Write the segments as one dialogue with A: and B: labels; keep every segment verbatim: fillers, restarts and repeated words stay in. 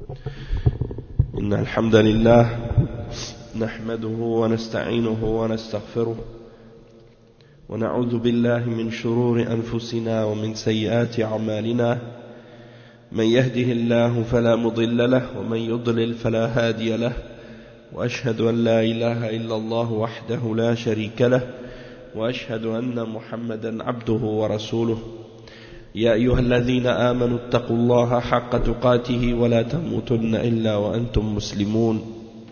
A: إن الحمد لله نحمده ونستعينه ونستغفره ونعوذ بالله من شرور أنفسنا ومن سيئات أعمالنا من يهده الله فلا مضل له ومن يضلل فلا هادي له وأشهد أن لا إله إلا الله وحده لا شريك له وأشهد أن محمدا عبده ورسوله يا أيها الذين آمنوا اتقوا الله حق تقاته ولا تموتن إلا وأنتم مسلمون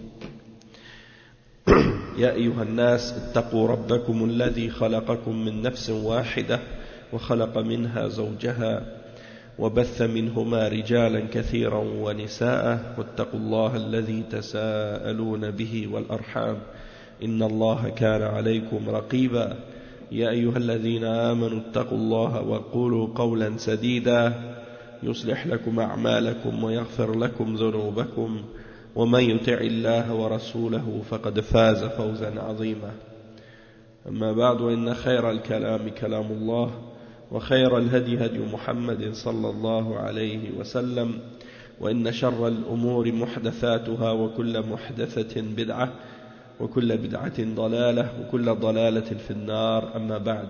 A: يا أيها الناس اتقوا ربكم الذي خلقكم من نفس واحدة وخلق منها زوجها وبث منهما رجالا كثيرا ونساء واتقوا الله الذي تساءلون به والأرحام إن الله كان عليكم رقيبا يا أيها الذين آمنوا اتقوا الله وقولوا قولا سديدا يصلح لكم أعمالكم ويغفر لكم ذنوبكم ومن يطع الله ورسوله فقد فاز فوزا عظيما أما بعد وإن خير الكلام كلام الله وخير الهدي هدي محمد صلى الله عليه وسلم وإن شر الأمور محدثاتها وكل محدثة بدعة وكل بدعة ضلالة وكل ضلالة في النار أما بعد.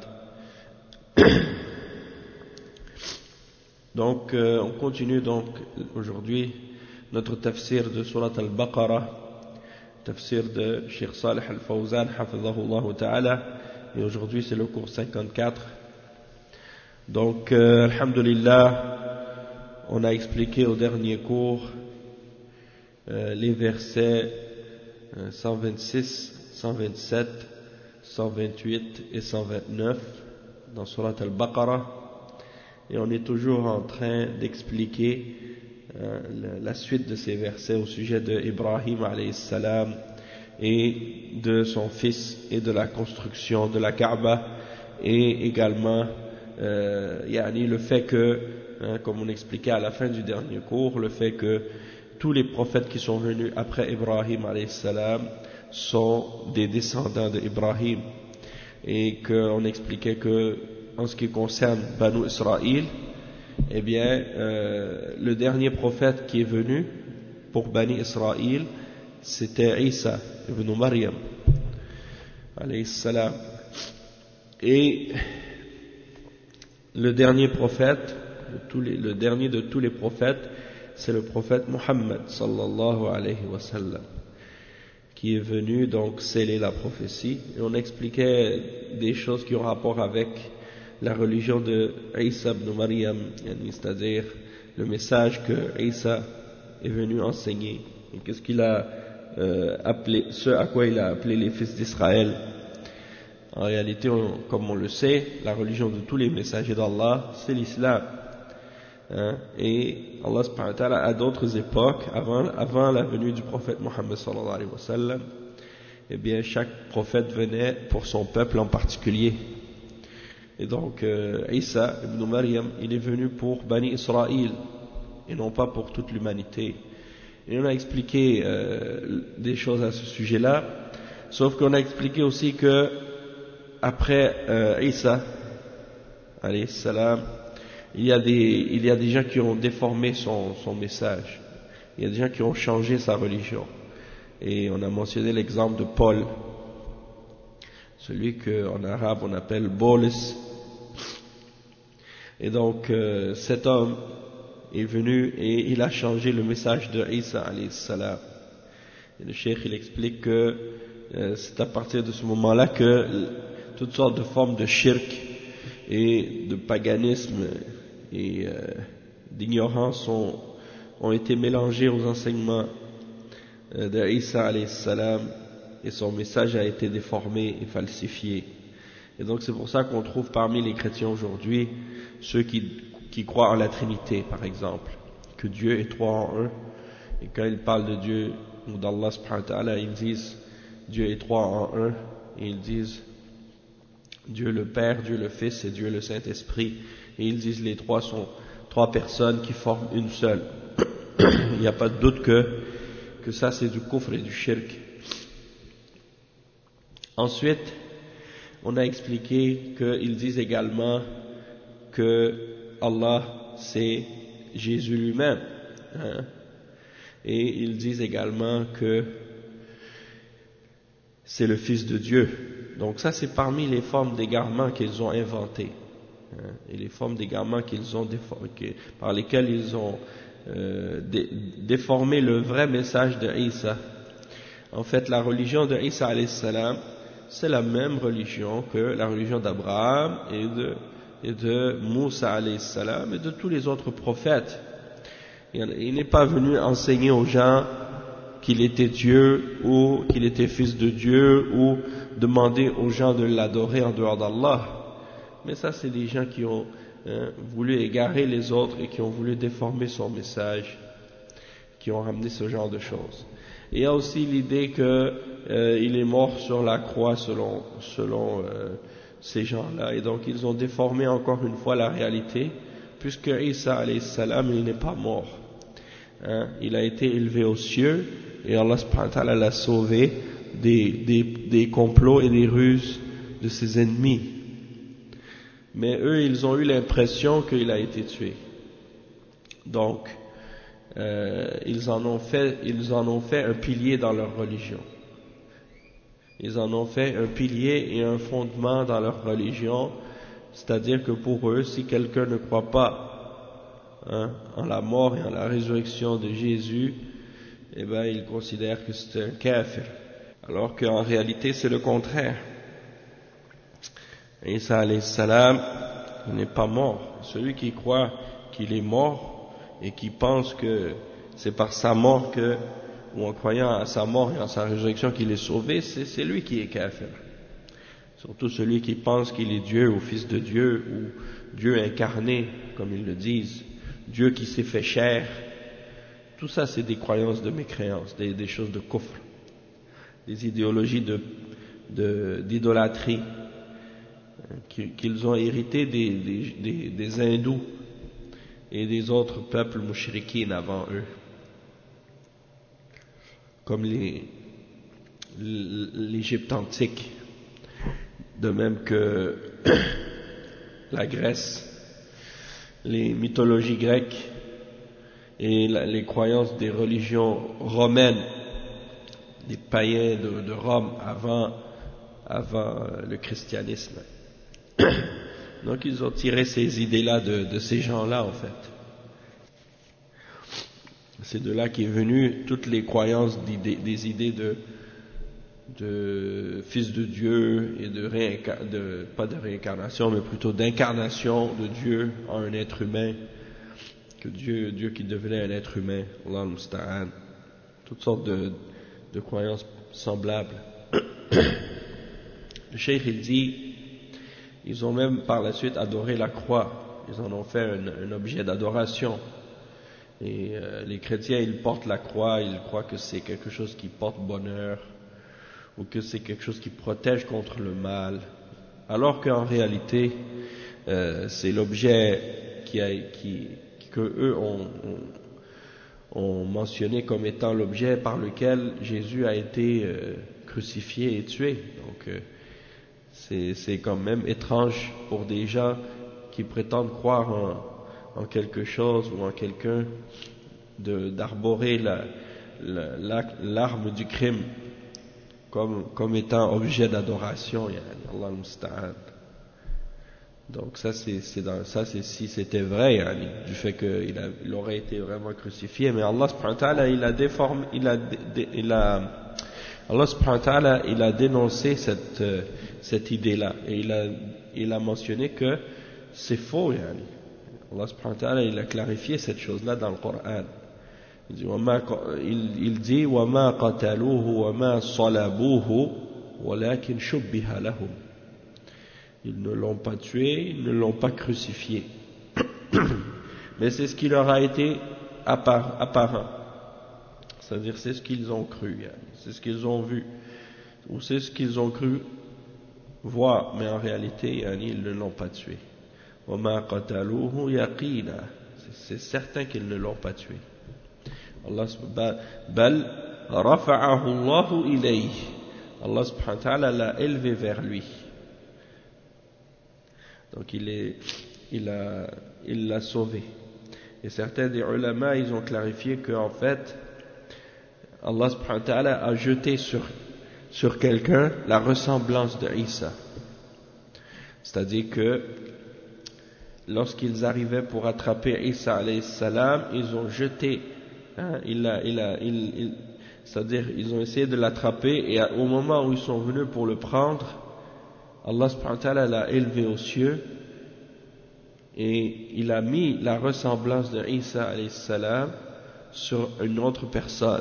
A: Donc euh, on continue donc aujourd'hui notre tafsir de Surat Al-Baqarah, tafsir de Cheikh Salih Al-Fawzan hafidhahullah ta'ala, et aujourd'hui c'est le cours cinquante-quatre. Donc euh, alhamdulillah, on a expliqué au dernier cours euh, les versets cent vingt-six, cent vingt-sept, cent vingt-huit et cent vingt-neuf dans Surat Al-Baqarah, et on est toujours en train d'expliquer euh, la suite de ces versets au sujet de Ibrahim alayhi salam et de son fils et de la construction de la Kaaba, et également euh, yani le fait que, hein, comme on expliquait à la fin du dernier cours, le fait que tous les prophètes qui sont venus après Ibrahim alayhi salam sont des descendants d'Ibrahim, et qu'on expliquait que en ce qui concerne Banu Israël, eh bien euh, le dernier prophète qui est venu pour Bani Israël c'était Isa ibn Maryam alayhi salam, et le dernier prophète, tous les, le dernier de tous les prophètes, c'est le prophète Muhammad sallallahu alayhi wa sallam, qui est venu donc sceller la prophétie. Et on expliquait des choses qui ont rapport avec la religion de Isa ibn Maryam, c'est-à-dire le message que Isa est venu enseigner, et qu'est-ce qu'il a euh, appelé, ce à quoi il a appelé les fils d'Israël. En réalité, on, comme on le sait, la religion de tous les messagers d'Allah, c'est l'islam. Hein, et Allah subhanahu wa ta'ala à d'autres époques avant, avant la venue du prophète Muhammad sallallahu alayhi wa sallam, eh bien chaque prophète venait pour son peuple en particulier, et donc euh, Isa ibn Maryam il est venu pour Bani Israël et non pas pour toute l'humanité, et on a expliqué euh, des choses à ce sujet là, sauf qu'on a expliqué aussi que après euh, Isa alayhi salam, Il y, a des, il y a des gens qui ont déformé son, son message. Il y a des gens qui ont changé sa religion. Et on a mentionné l'exemple de Paul, celui qu'en arabe on appelle Bolus. Et donc euh, cet homme est venu et il a changé le message de Isa alayhi salam. Et le cheikh il explique que euh, c'est à partir de ce moment-là que toutes sortes de formes de shirk et de paganisme et euh, d'ignorance ont, ont été mélangés aux enseignements euh, de Isa alayhi salam, et son message a été déformé et falsifié. Et donc c'est pour ça qu'on trouve parmi les chrétiens aujourd'hui ceux qui, qui croient en la Trinité, par exemple, que Dieu est trois en un, et quand ils parlent de Dieu ou d'Allah subhanahu wa ta'ala, ils disent Dieu est trois en un, et ils disent Dieu le Père, Dieu le Fils et Dieu le Saint-Esprit, et ils disent les trois sont trois personnes qui forment une seule. Il n'y a pas de doute que, que ça c'est du kufr et du shirk. Ensuite, on a expliqué qu'ils disent également que Allah c'est Jésus lui-même, hein, Et ils disent également que c'est le Fils de Dieu. Donc ça, c'est parmi les formes d'égarement qu'ils ont inventées, hein, et les formes d'égarement qu'ils ont par lesquelles ils ont euh, dé déformé le vrai message de Isa. En fait, la religion de Isa alayhi salam, c'est la même religion que la religion d'Abraham et de, et de Moussa alayhi salam et de tous les autres prophètes. Il n'est pas venu enseigner aux gens qu'il était Dieu ou qu'il était fils de Dieu ou demander aux gens de l'adorer en dehors d'Allah. Mais ça, c'est des gens qui ont hein, voulu égarer les autres et qui ont voulu déformer son message, qui ont ramené ce genre de choses. Et il y a aussi l'idée qu'il euh, est mort sur la croix selon, selon euh, ces gens-là. Et donc ils ont déformé encore une fois la réalité, puisque Isa alayhi salam, il n'est pas mort. Hein, il a été élevé aux cieux et Allah subhanahu wa ta'ala l'a sauvé des, des, des complots et des ruses de ses ennemis. Mais eux, ils ont eu l'impression qu'il a été tué. Donc, euh, ils en ont fait, ils en ont fait un pilier dans leur religion. Ils en ont fait un pilier et un fondement dans leur religion. C'est-à-dire que pour eux, si quelqu'un ne croit pas Hein, en la mort et en la résurrection de Jésus, eh ben, ils considèrent que c'est un kafir. Alors qu'en réalité, c'est le contraire. Isa alayhi salam n'est pas mort. Celui qui croit qu'il est mort et qui pense que c'est par sa mort que, ou en croyant à sa mort et à sa résurrection qu'il est sauvé, c'est lui qui est kafir. Surtout celui qui pense qu'il est Dieu ou fils de Dieu ou Dieu incarné, comme ils le disent. Dieu qui s'est fait chair, tout ça c'est des croyances de mécréance, des, des choses de kufr, des idéologies de, de, d'idolâtrie qu'ils ont héritées des, des, des, des hindous et des autres peuples mouchriquines avant eux, comme les, l'Égypte antique, de même que la Grèce, les mythologies grecques et la, les croyances des religions romaines, des païens de, de Rome avant, avant le christianisme. Donc ils ont tiré ces idées-là de, de ces gens-là en fait. C'est de là qu'est venue toutes les croyances des, des idées de, de fils de Dieu et de, de pas de réincarnation mais plutôt d'incarnation de Dieu en un être humain, que Dieu, Dieu qui devenait un être humain, Allah al-Musta'an, toutes sortes de, de croyances semblables. Le cheikh il dit, ils ont même par la suite adoré la croix, ils en ont fait un, un objet d'adoration. Et euh, les chrétiens ils portent la croix, ils croient que c'est quelque chose qui porte bonheur ou que c'est quelque chose qui protège contre le mal, alors qu'en réalité euh, c'est l'objet qui a, qui, que eux ont, ont, ont mentionné comme étant l'objet par lequel Jésus a été euh, crucifié et tué. Donc euh, c'est, c'est quand même étrange pour des gens qui prétendent croire en, en quelque chose ou en quelqu'un de, d'arborer la, la, la, l'arme du crime Comme, comme étant objet d'adoration, Allah al-Musta'an. Donc ça c'est, c'est dans, ça c'est si c'était vrai, yani, du fait qu'il a, il aurait été vraiment crucifié, mais Allah subhanahu wa ta'ala il a déformé, il a, il a, Allah subhanahu wa ta'ala il a dénoncé cette, cette idée-là, et il a, il a mentionné que c'est faux, yani. Allah subhanahu wa ta'ala il a clarifié cette chose-là dans le Coran. Il dit, il, il dit وَمَا قَتَلُوهُ وَمَا صَلَبُوهُ وَلَكِنْ شُبِّهَ لَهُمْ. Ils ne l'ont pas tué, ils ne l'ont pas crucifié. Mais c'est ce qui leur a été apparent. C'est-à-dire c'est ce qu'ils ont cru, c'est ce qu'ils ont vu, ou c'est ce qu'ils ont cru voir, mais en réalité ils ne l'ont pas tué. وَمَا قَتَلُوهُ يَقِينًا. C'est certain qu'ils ne l'ont pas tué. Allah bal rafa'ahu Allahu ilayhi. Allah subhanahu wa ta'ala l'a élevé vers lui. Donc il est, il a, il l'a sauvé. Et certains des ulama, ils ont clarifié qu'en fait, Allah subhanahu wa ta'ala a jeté sur, sur quelqu'un la ressemblance de Isa. C'est-à-dire que lorsqu'ils arrivaient pour attraper Isa alayhi salam, ils ont jeté, hein, il a, il a, il, il, c'est-à-dire ils ont essayé de l'attraper, et au moment où ils sont venus pour le prendre, Allah subhanahu wa ta'ala l'a élevé aux cieux et il a mis la ressemblance de Isa alayhi salam sur une autre personne.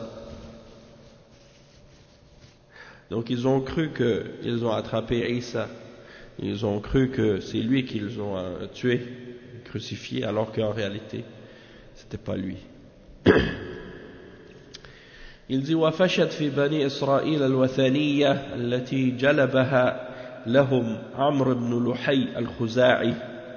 A: Donc ils ont cru qu'ils ont attrapé Isa, ils ont cru que c'est lui qu'ils ont euh, tué, crucifié, alors qu'en réalité c'était pas lui. Il dit وفشت في بني إسرائيل الوثنية التي جلبها لهم عمرو بن لحي الخزاعي.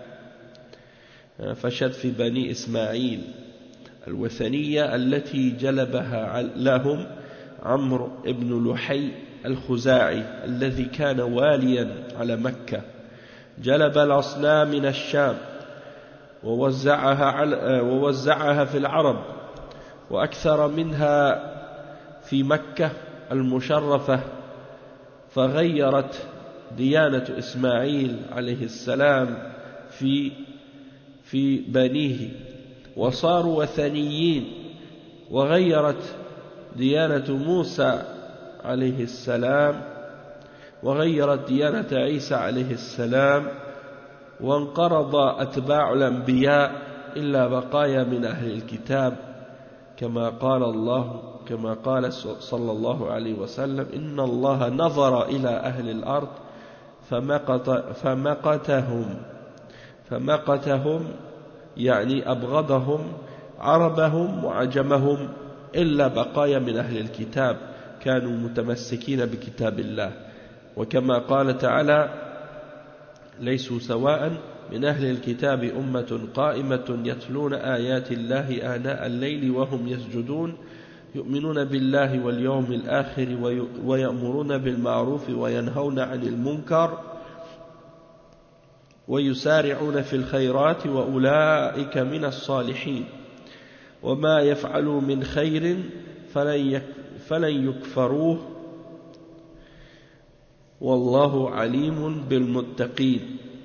A: فشت في بني إسماعيل الوثنية التي جلبها لهم عمرو بن لحي الخزاعي الذي كان واليا على مكة. جلب الأصنام من الشام ووزعها على ووزعها في العرب وأكثر منها في مكة المشرفة، فغيرت ديانة إسماعيل عليه السلام في في بنيه وصاروا وثنيين، وغيرت ديانة موسى عليه السلام وغيرت ديانة عيسى عليه السلام، وانقرض أتباع الأنبياء إلا بقايا من أهل الكتاب، كما قال الله كما قال صلى الله عليه وسلم إن الله نظر إلى أهل الأرض فمقت فمقتهم فمقتهم يعني أبغضهم عربهم وعجمهم إلا بقايا من أهل الكتاب كانوا متمسكين بكتاب الله، وكما قال تعالى ليسوا سواء من أهل الكتاب أمة قائمة يتلون آيات الله آناء الليل وهم يسجدون يؤمنون بالله واليوم الآخر ويأمرون بالمعروف وينهون عن المنكر ويسارعون في الخيرات وأولئك من الصالحين وما يفعلوا من خير فلن يكفروه والله عليم بالمتقين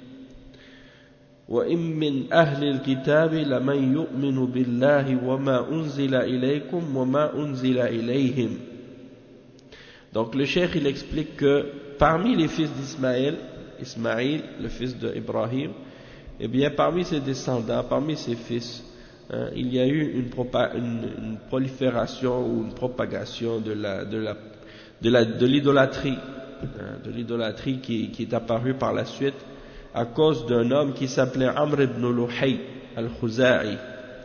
A: وإن من أهل الكتاب لمن يؤمن بالله وما أنزل إليكم وما أنزل إليهم. Donc le cheikh il explique que parmi les fils d'Ismaël, Ismaïl, le fils d'Ibrahim, eh bien parmi ses descendants, parmi ses fils, hein, il y a eu une, une, une prolifération ou une propagation de la de la de la de l'idolâtrie, hein, de l'idolâtrie qui, qui est apparue par la suite à cause d'un homme qui s'appelait Amr ibn Luhay al-Khuza'i.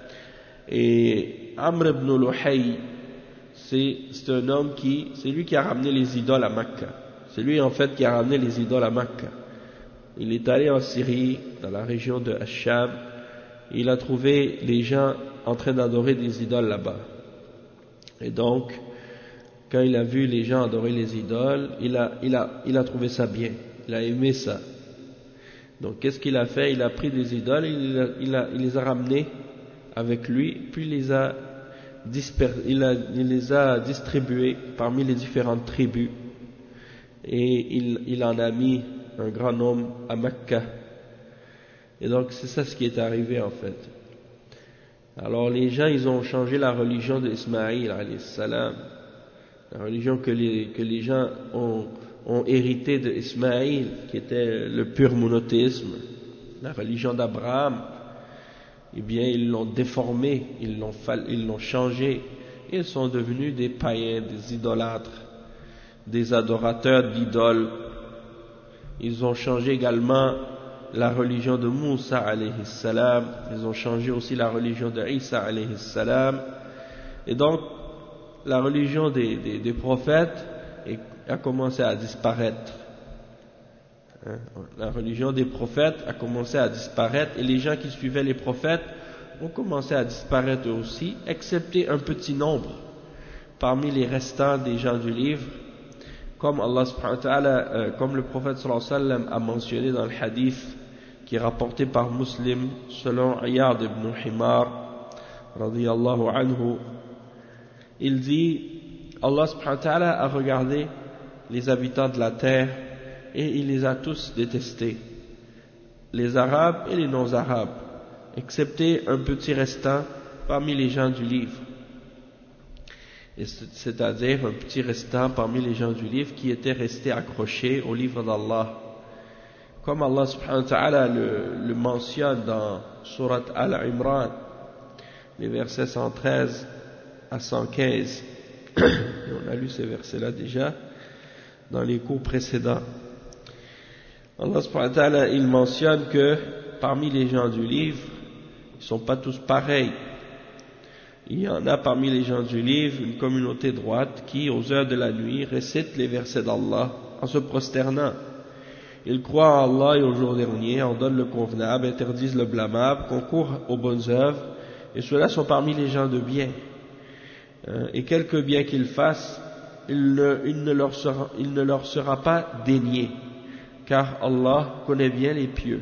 A: Et Amr ibn Luhay, c'est un homme qui, c'est lui qui a ramené les idoles à Mecca. C'est lui en fait qui a ramené les idoles à Mecca. Il est allé en Syrie, dans la région de Ash-Sham, il a trouvé les gens en train d'adorer des idoles là-bas. Et donc, quand il a vu les gens adorer les idoles, il a, il a, il a trouvé ça bien, il a aimé ça. Donc qu'est-ce qu'il a fait? Il a pris des idoles, il, a, il, a, il les a ramenées avec lui, puis il les a, disper, il a, il les a distribuées parmi les différentes tribus. Et il, il en a mis un grand nombre à Mecca. Et donc c'est ça ce qui est arrivé en fait. Alors les gens ils ont changé la religion d'Ismaïl alayhi salam, la religion que les, que les gens ont ont hérité d'Ismaïl, qui était le pur monothéisme, la religion d'Abraham. Eh bien, ils l'ont déformé, ils l'ont, ils l'ont changé, ils sont devenus des païens, des idolâtres, des adorateurs d'idoles. Ils ont changé également la religion de Moussa alayhi salam, ils ont changé aussi la religion de Isa alayhi salam, et donc la religion des, des, des prophètes est a commencé à disparaître. Hein? La religion des prophètes a commencé à disparaître et les gens qui suivaient les prophètes ont commencé à disparaître aussi, excepté un petit nombre parmi les restants des gens du livre, comme Allah subhanahu wa ta'ala, euh, comme le prophète sallallahu alayhi wa sallam a mentionné dans le hadith qui est rapporté par Muslim selon Iyad ibn Himar radiyallahu anhu. Il dit Allah subhanahu wa ta'ala a regardé les habitants de la terre et il les a tous détestés, les Arabes et les non-Arabes, excepté un petit restant parmi les gens du livre, c'est-à-dire un petit restant parmi les gens du livre qui étaient restés accrochés au livre d'Allah, comme Allah subhanahu wa ta'ala le, le mentionne dans Surat Al-Imran, les versets cent treize à cent quinze. Et on a lu ces versets-là déjà dans les cours précédents. Allah subhanahu wa ta'ala, il mentionne que parmi les gens du livre, ils ne sont pas tous pareils. Il y en a parmi les gens du livre une communauté droite qui, aux heures de la nuit, récite les versets d'Allah en se prosternant. Ils croient en Allah et au jour dernier, ordonnent le convenable, interdisent le blâmable, concourent aux bonnes œuvres, et ceux-là sont parmi les gens de bien. Et quelque bien qu'ils fassent, il ne, il ne leur sera, il ne leur sera pas dénié, car Allah connaît bien les pieux.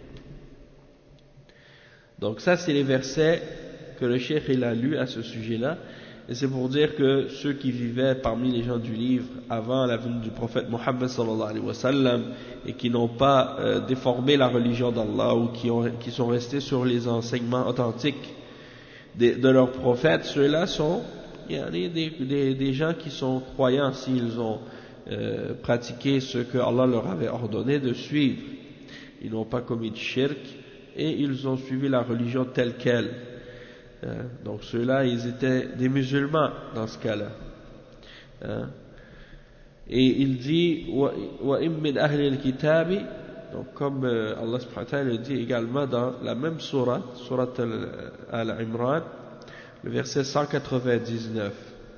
A: Donc ça, c'est les versets que le cheikh il a lus à ce sujet-là, et c'est pour dire que ceux qui vivaient parmi les gens du livre avant la venue du prophète Mohammed sallallahu alayhi wa sallam et qui n'ont pas euh, déformé la religion d'Allah ou qui, ont, qui sont restés sur les enseignements authentiques de, de leurs prophètes, ceux-là sont il y a des, des, des gens qui sont croyants s'ils ont euh, pratiqué ce que Allah leur avait ordonné de suivre. Ils n'ont pas commis de shirk et ils ont suivi la religion telle qu'elle. Hein? Donc ceux-là, ils étaient des musulmans dans ce cas-là. Hein? Et il dit wa im min ahli al-kitabi, donc comme euh, Allah subhanahu wa ta'ala le dit également dans la même sourate, sourate Al-Imran, le verset cent quatre-vingt-dix-neuf.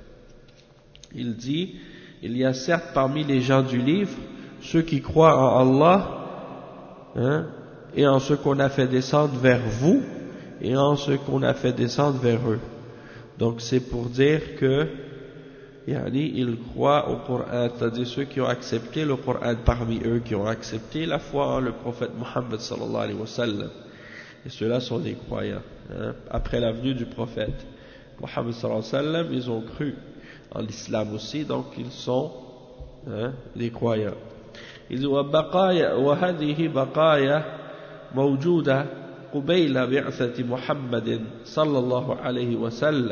A: Il dit, il y a certes parmi les gens du livre ceux qui croient en Allah, hein, et en ce qu'on a fait descendre vers vous et en ce qu'on a fait descendre vers eux. Donc c'est pour dire que yani, ils croient au Coran, c'est-à-dire ceux qui ont accepté le Coran parmi eux, qui ont accepté la foi en le prophète Mohammed sallallahu alayhi wa sallam. Et ceux-là sont des croyants. Hein. Après la venue du prophète Mohammed sallallahu alayhi wa sallam, ils ont cru en l'islam aussi, donc ils sont hein, des croyants. Ils disent وهذه بقايا موجودة قبيل بعثة محمد صلى الله عليه وسلم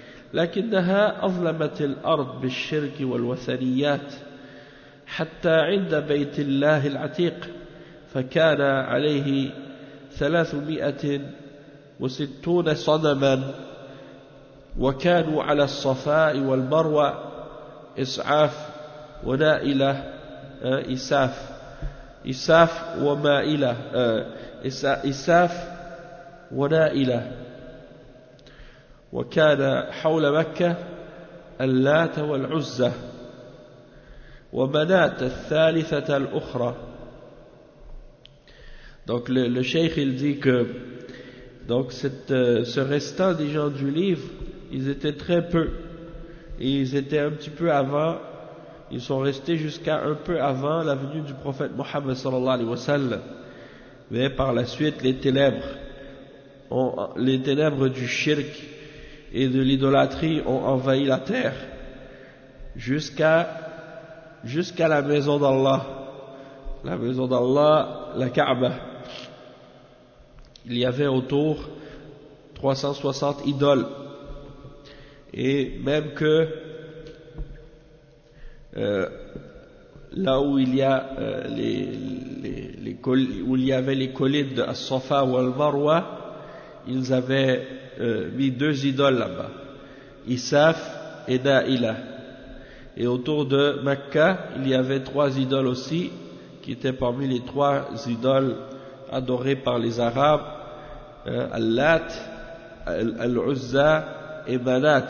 A: لكنها أظلمت الأرض بالشرك والوثنيات حتى عند بيت الله العتيق فكان عليه ثلاثمائة وستون صنما وكانوا على الصفاء والمروة إسعاف ونائلة إساف إساف ومائلة إساف ونائلة وكان حول مكة اللات والعزة ومناة الثالثة الأخرى. Donc le, le cheikh il dit que donc cette, euh, ce restant des gens du livre, ils étaient très peu et ils étaient un petit peu avant, ils sont restés jusqu'à un peu avant la venue du prophète Mohammed sallallahu alayhi wa sallam. Mais par la suite les ténèbres ont, les ténèbres du shirk et de l'idolâtrie ont envahi la terre jusqu'à jusqu'à la maison d'Allah, la maison d'Allah, la Kaaba. Il y avait autour trois cent soixante idoles, et même que euh, là où il y a euh, les, les, les où il y avait les collines de As-Safa ou Al-Marwa, ils avaient euh, mis deux idoles là-bas, Isaf et Naïla. Et autour de Mecca, il y avait trois idoles aussi, qui étaient parmi les trois idoles adorées par les Arabes, euh, Al-Lat, Al-Uzza et Manat.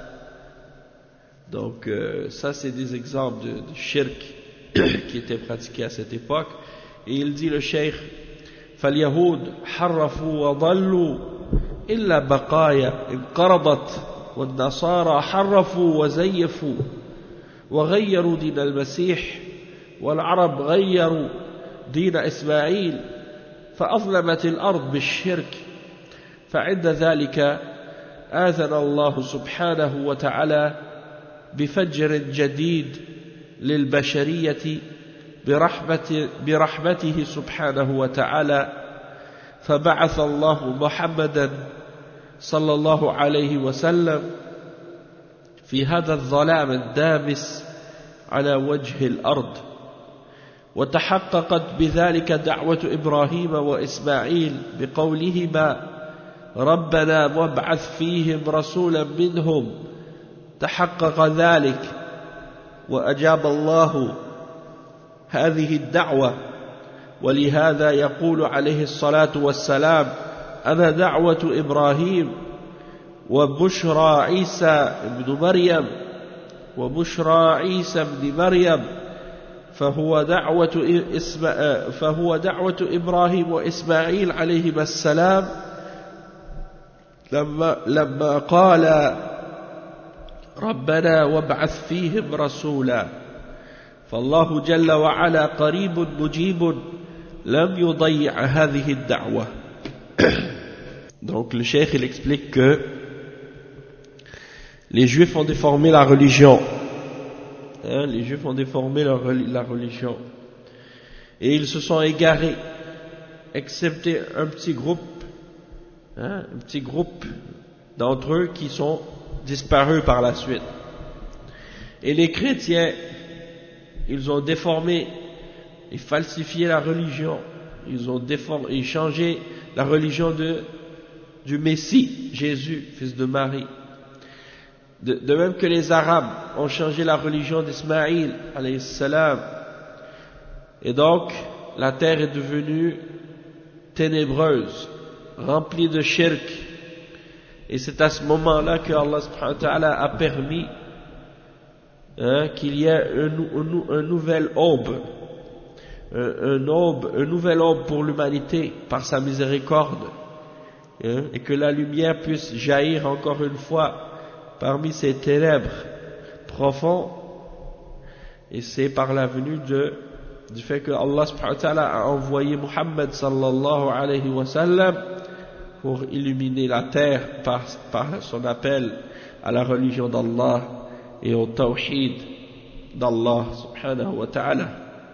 A: Donc euh, ça c'est des exemples de, de shirk qui étaient pratiqués à cette époque. Et il dit le cheikh, فَالْيَهُودْ حَرَّفُوا وَضَلُّوا إِلَّا بَقَايَا انقرضت والنصارى حرفوا وزيفوا وغيروا دين المسيح والعرب غيروا دين إسماعيل فأظلمت الأرض بالشرك فعند ذلك آذن الله سبحانه وتعالى بفجر جديد للبشرية برحمة برحمته سبحانه وتعالى فبعث الله محمدا صلى الله عليه وسلم في هذا الظلام الدامس على وجه الأرض وتحققت بذلك دعوة إبراهيم وإسماعيل بقولهما ربنا وابعث فيهم رسولا منهم تحقق ذلك وأجاب الله هذه الدعوة ولهذا يقول عليه الصلاة والسلام أنا دعوة إبراهيم وبشرى عيسى ابن مريم وبشرى عيسى ابن مريم فهو دعوة فهو دعوة إبراهيم وإسماعيل عليهما السلام لما لما قال ربنا وابعث فيهم رسولا فالله جل وعلا قريب مجيب لم يضيع هذه الدعوة. Donc le cheikh il explique que les Juifs ont déformé la religion. Hein, les Juifs ont déformé leur, la religion. Et ils se sont égarés, excepté un petit groupe, hein, un petit groupe d'entre eux qui sont disparus par la suite. Et les chrétiens, ils ont déformé et falsifié la religion. Ils ont déformé et changé la religion de, du Messie, Jésus, fils de Marie. De, de même que les Arabes ont changé la religion d'Ismaïl, alayhi salam. Et donc, la terre est devenue ténébreuse, remplie de shirk. Et c'est à ce moment-là que Allah subhanahu wa ta'ala a permis hein, qu'il y ait un, un, un nouvel aube, un, un aube, un nouvel aube pour l'humanité par sa miséricorde, hein, et que la lumière puisse jaillir encore une fois parmi ces ténèbres profonds, et c'est par la venue de, du fait que Allah subhanahu wa ta'ala a envoyé Muhammad sallallahu alayhi wa sallam pour illuminer la terre par, par son appel à la religion d'Allah et au tawhid d'Allah subhanahu wa ta'ala.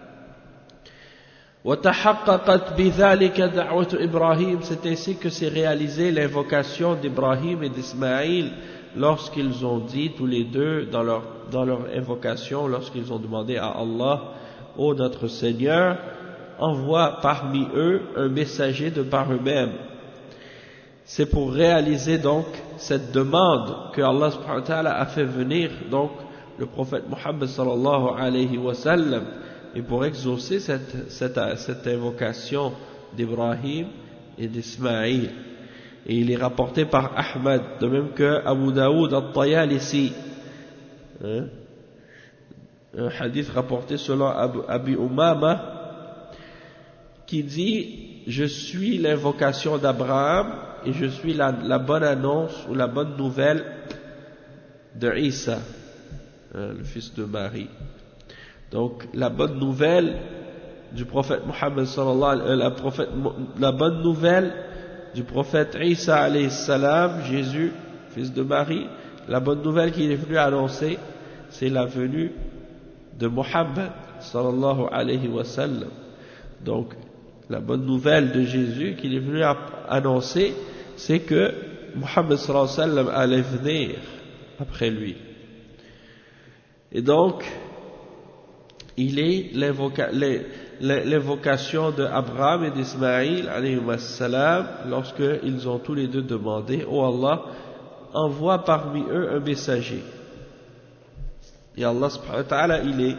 A: وتحققت بذلك دعوة إبراهيم, c'est ainsi que s'est réalisée l'invocation d'Ibrahim et d'Ismaïl lorsqu'ils ont dit tous les deux dans leur, dans leur invocation, lorsqu'ils ont demandé à Allah, ô notre Seigneur, envoie parmi eux un messager de par eux-mêmes. C'est pour réaliser donc cette demande que Allah subhanahu wa ta'ala a fait venir donc le prophète Muhammad sallallahu alayhi wa sallam, et pour exaucer cette, cette, cette invocation d'Ibrahim et d'Ismaïl. Et il est rapporté par Ahmad, de même que Abu Daoud al-Tayalisi, hein, un hadith rapporté selon Abu, Abi Umama, qui dit « Je suis l'invocation d'Abraham et je suis la, la bonne annonce ou la bonne nouvelle de Isa, hein, le fils de Marie. » Donc la bonne nouvelle du prophète Muhammad sallallahu alayhi wa sallam, la, prophète, la bonne nouvelle du prophète Isa alayhi salam, Jésus, fils de Marie, la bonne nouvelle qu'il est venu annoncer, c'est la venue de Muhammad sallallahu alayhi wa sallam. Donc la bonne nouvelle de Jésus qu'il est venu annoncer, c'est que Muhammad sallallahu alayhi wa sallam allait venir après lui. Et donc il est l'invocation d'Abraham et d'Ismaïl alayhi salam lorsqu'ils ont tous les deux demandé, ô Allah, envoie parmi eux un messager. Et Allah subhanahu wa ta'ala, il est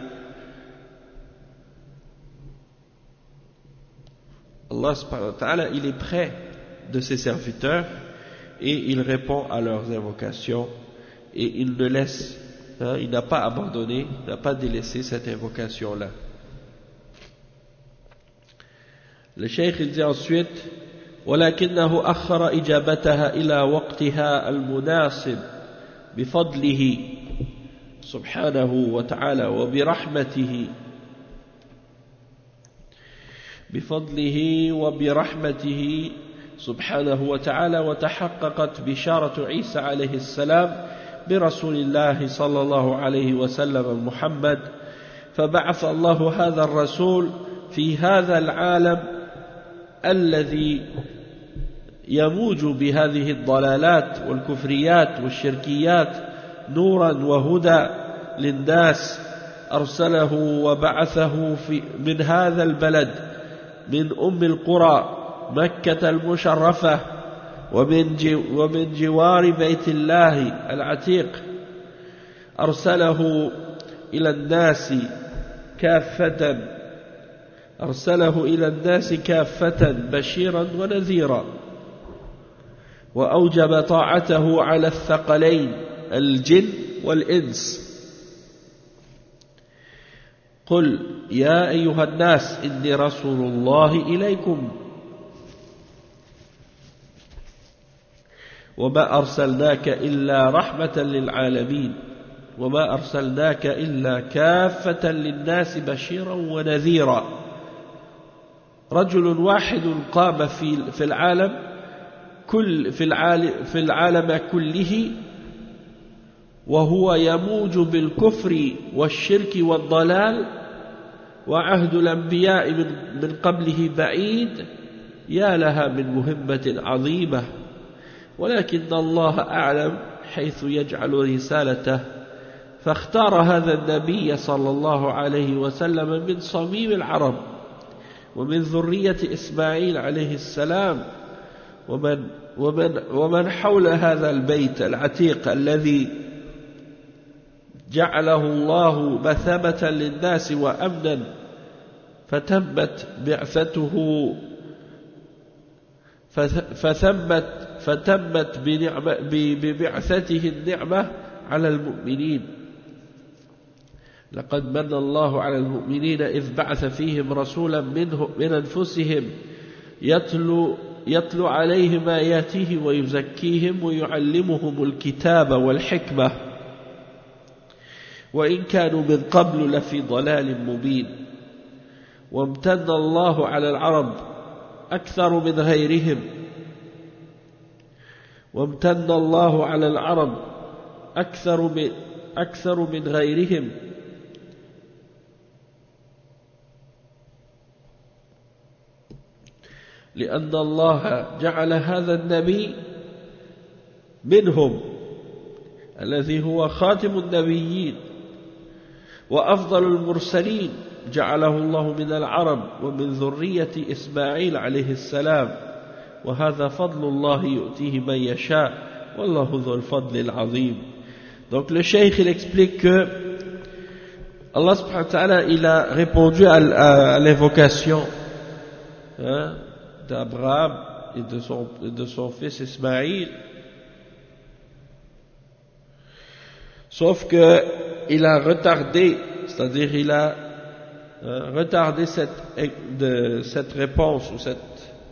A: Allah subhanahu wa ta'ala, il est près de ses serviteurs et il répond à leurs invocations et il ne laisse Hein, il n'a pas abandonné, il n'a pas délaissé cette invocation-là. Le cheikh il dit ensuite ولكنه أخر إجابتها إلى وقتها المناسب بفضله سبحانه وتعالى وبرحمته بفضله وبرحمته سبحانه وتعالى وتحققت بشارة عيسى عليه السلام برسول الله صلى الله عليه وسلم محمد، فبعث الله هذا الرسول في هذا العالم الذي يموج بهذه الضلالات والكفريات والشركيات نورا وهدى للناس. أرسله وبعثه في من هذا البلد، من أم القرى مكة المشرفة، ومن ومن جوار بيت الله العتيق. أرسله إلى الناس كافة أرسله إلى الناس كافة بشيرا ونذيرا، وأوجب طاعته على الثقلين الجن والإنس. قل يا أيها الناس إني رسول الله إليكم وما أرسلناك إلا رحمة للعالمين وما أرسلناك إلا كافة للناس بشيرا ونذيرا. رجل واحد قام في في العالم كل في العالم في العالم كله وهو يموج بالكفر والشرك والضلال، وعهد الأنبياء من, من قبله بعيد. يا لها من مهمة عظيمة، ولكن الله أعلم حيث يجعل رسالته، فاختار هذا النبي صلى الله عليه وسلم من صميم العرب ومن ذرية إسماعيل عليه السلام، ومن, ومن, ومن حول هذا البيت العتيق الذي جعله الله مثابة للناس وأمنا، فتمت بعثته فثمت فتمت ببعثته النعمة على المؤمنين. لقد من الله على المؤمنين إذ بعث فيهم رسولا منه من أنفسهم يتلو, يتلو عليهم آياته ويزكيهم ويعلمهم الكتاب والحكمة وإن كانوا من قبل لفي ضلال مبين. وامتن الله على العرب أكثر من غيرهم وامتن الله على العرب أكثر من, أكثر من غيرهم لأن الله جعل هذا النبي منهم الذي هو خاتم النبيين وأفضل المرسلين، جعله الله من العرب ومن ذرية إسماعيل عليه السلام، وهذا فضل الله يؤتيه من يشاء والله ذو الفضل العظيم. Donc le cheikh il explique que Allah subhanahu wa ta'ala il a répondu à, à, à l'invocation hein, d'Abraham et de son, de son fils Ismaïl, sauf que il a retardé, c'est-à-dire il a euh, retardé cette, de, cette réponse ou cette,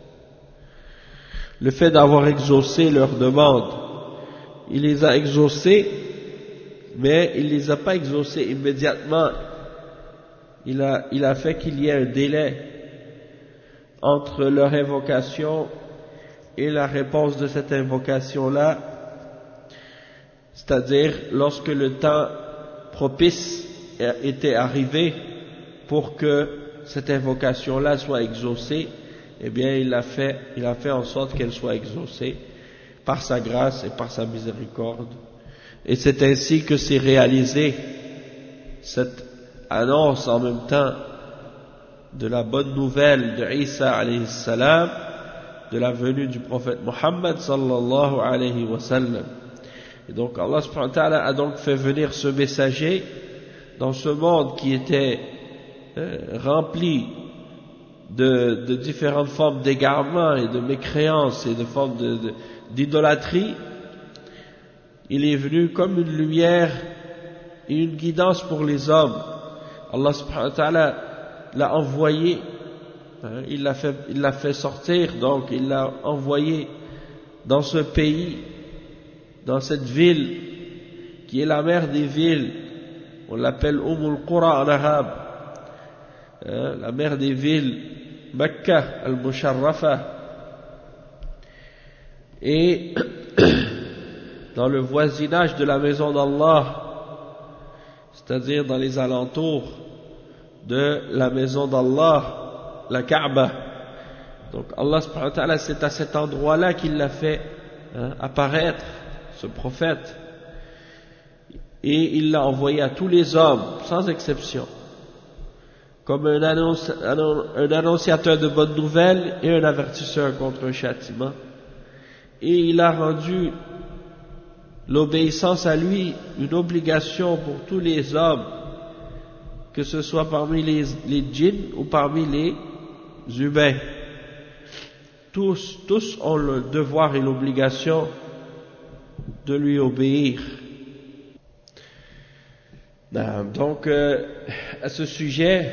A: le fait d'avoir exaucé leurs demandes. Il les a exaucés, mais il les a pas exaucés immédiatement. Il a, il a fait qu'il y ait un délai entre leur invocation et la réponse de cette invocation-là, c'est-à-dire lorsque le temps propice était arrivé pour que cette invocation-là soit exaucée, eh bien il a fait, il a fait en sorte qu'elle soit exaucée par sa grâce et par sa miséricorde. Et c'est ainsi que s'est réalisée cette annonce en même temps de la bonne nouvelle de Isa alayhi salam, de la venue du prophète Muhammad sallallahu alayhi wa sallam. Et donc Allah subhanahu wa ta'ala a donc fait venir ce messager dans ce monde qui était euh, rempli de, de différentes formes d'égarement et de mécréance et de formes de, de, d'idolâtrie. Il est venu comme une lumière et une guidance pour les hommes. Allah subhanahu wa ta'ala l'a envoyé, hein, il l'a fait, il l'a fait sortir, donc il l'a envoyé dans ce pays, dans cette ville qui est la mère des villes. On l'appelle Umm al-Qura en arabe, hein, la mère des villes, Mecca al-Musharrafa. Et dans le voisinage de la maison d'Allah, c'est-à-dire dans les alentours de la maison d'Allah, la Kaaba. Donc Allah subhanahu wa ta'ala, c'est à cet endroit-là qu'il l'a fait hein, apparaître, ce prophète. Et il l'a envoyé à tous les hommes, sans exception, comme un, annonce, un annonciateur de bonnes nouvelles et un avertisseur contre un châtiment. Et il a rendu l'obéissance à lui une obligation pour tous les hommes, que ce soit parmi les, les djinns ou parmi les humains. Tous, tous ont le devoir et l'obligation de lui obéir. Donc, euh, à ce sujet,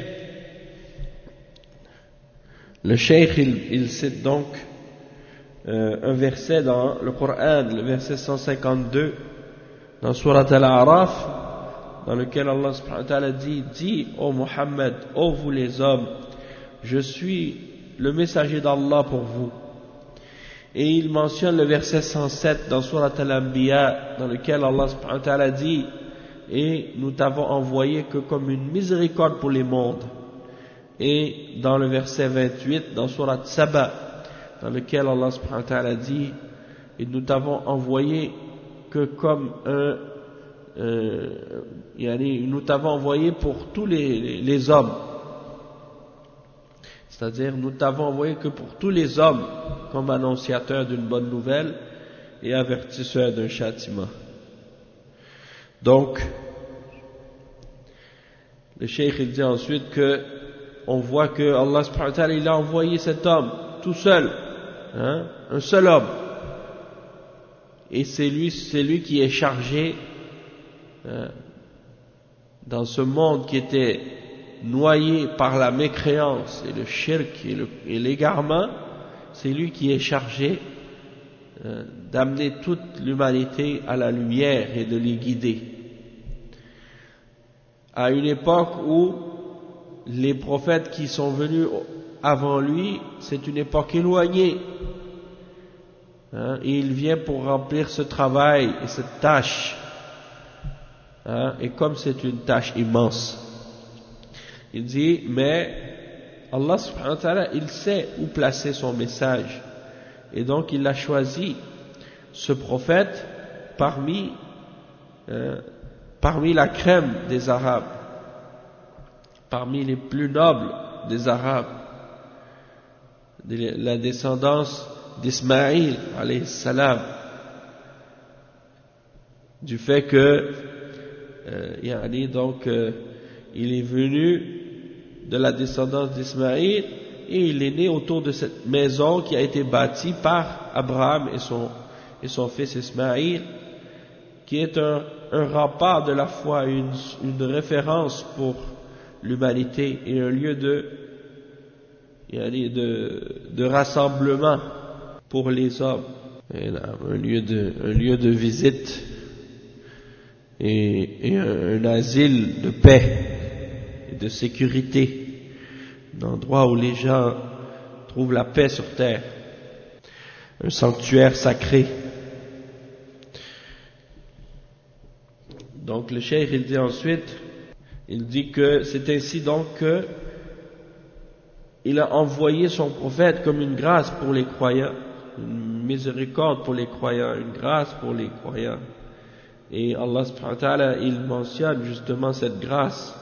A: le cheikh, il, il cite donc euh, un verset dans le Coran, le verset cent cinquante-deux, dans Surat Al-A'raf, dans lequel Allah subhanahu wa ta'ala dit, dit, ô Muhammad, ô vous les hommes, je suis le messager d'Allah pour vous. Et il mentionne le verset cent sept dans Surat Al-Anbiya, dans lequel Allah subhanahu wa ta'ala dit, et nous t'avons envoyé que comme une miséricorde pour les mondes. Et dans le verset vingt-huit, dans Surat Saba, dans lequel Allah subhanahu wa ta'ala dit, et nous t'avons envoyé que comme un, euh, nous t'avons envoyé pour tous les, les, les hommes. C'est-à-dire, nous t'avons envoyé que pour tous les hommes, comme annonciateur d'une bonne nouvelle et avertisseur d'un châtiment. Donc, le cheikh il dit ensuite que on voit que Allah subhanahu wa ta'ala il a envoyé cet homme tout seul, hein, un seul homme, et c'est lui, c'est lui qui est chargé hein, dans ce monde qui était noyé par la mécréance et le shirk et, le, et l'égarement, c'est lui qui est chargé euh, d'amener toute l'humanité à la lumière et de les guider. À une époque où les prophètes qui sont venus avant lui, c'est une époque éloignée. Hein, et il vient pour remplir ce travail et cette tâche. Hein, et comme c'est une tâche immense, il dit, mais Allah subhanahu wa ta'ala, il sait où placer son message. Et donc il a choisi ce prophète parmi, euh, parmi la crème des Arabes, parmi les plus nobles des Arabes, de la descendance d'Ismaïl, alayhi salam, du fait que, euh, yani, donc, euh, il est venu de la descendance d'Ismaïl et il est né autour de cette maison qui a été bâtie par Abraham et son, et son fils Ismaïl, qui est un, un rempart de la foi, une, une référence pour l'humanité et un lieu de, de, de rassemblement pour les hommes, et là, un, lieu de, un lieu de visite et, et un, un asile de paix et de sécurité, un endroit où les gens trouvent la paix sur terre, un sanctuaire sacré. Donc le cheikh il dit ensuite, il dit que c'est ainsi donc que il a envoyé son prophète comme une grâce pour les croyants, une miséricorde pour les croyants, une grâce pour les croyants. Et Allah subhanahu wa ta'ala, il mentionne justement cette grâce.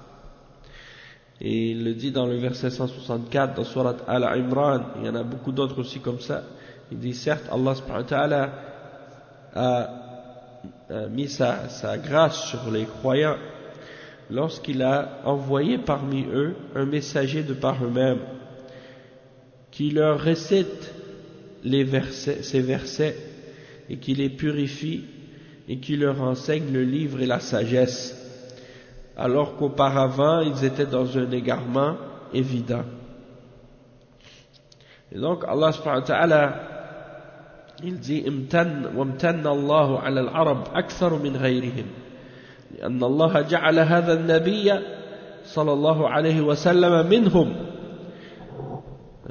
A: Et il le dit dans le verset cent soixante-quatre, dans Surat Al-Imran, il y en a beaucoup d'autres aussi comme ça. Il dit, certes, Allah subhanahu wa ta'ala a, a mis sa, sa grâce sur les croyants lorsqu'il a envoyé parmi eux un messager de par eux-mêmes qui leur récite les versets, ces versets et qui les purifie et qui leur enseigne le livre et la sagesse, alors qu'auparavant ils étaient dans un égarement évident. Et donc Allah subhanahu wa ta'ala il dit imtan wa imtanna Allahu ala al-arab akthar min ghayrihim لأن الله جعل هذا النبي صلى الله عليه وسلم منهم